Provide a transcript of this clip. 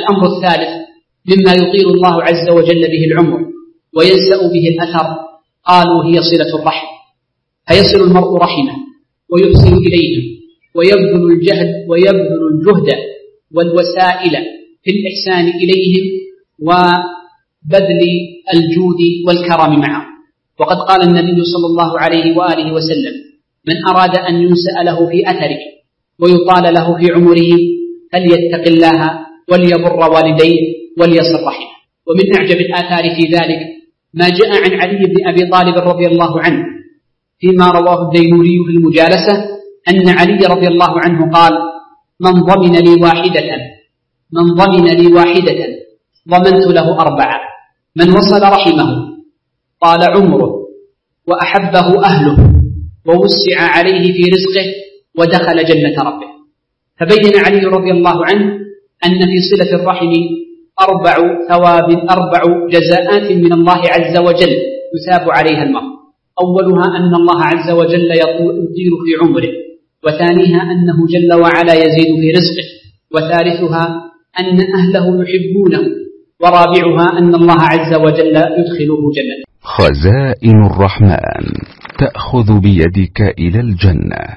الأمر الثالث مما يطيل الله عز وجل به العمر وينسأ به الأثر قالوا هي صلة الرحم، فيصل المرء رحمه ويحسن إليه ويبذل الجهد والوسائل في الإحسان إليهم وبذل الجود والكرم معه. وقد قال النبي صلى الله عليه وآله وسلم: من أراد أن ينسأ له في أثره ويطال له في عمره فليتق الله وليبر والديه وليصل رحمه. ومن أعجب الآثار في ذلك ما جاء عن علي بن أبي طالب رضي الله عنه فيما رواه الديلوري في المجالسة أن علي رضي الله عنه قال: من ضمن لي واحدة ضمنت له 4: من وصل رحمه طال عمره وأحبه أهله ووسع عليه في رزقه ودخل جنة ربه. فبين علي رضي الله عنه أن في صلة الرحم 4 جزاءات من الله عز وجل يثاب عليها المرء. أولها أن الله عز وجل يطير في عمره، وثانيها أنه جل وعلا يزيد في رزقه، وثالثها أن أهله يحبونه، ورابعها أن الله عز وجل يدخله جنته. خزائن الرحمن تأخذ بيدك إلى الجنة.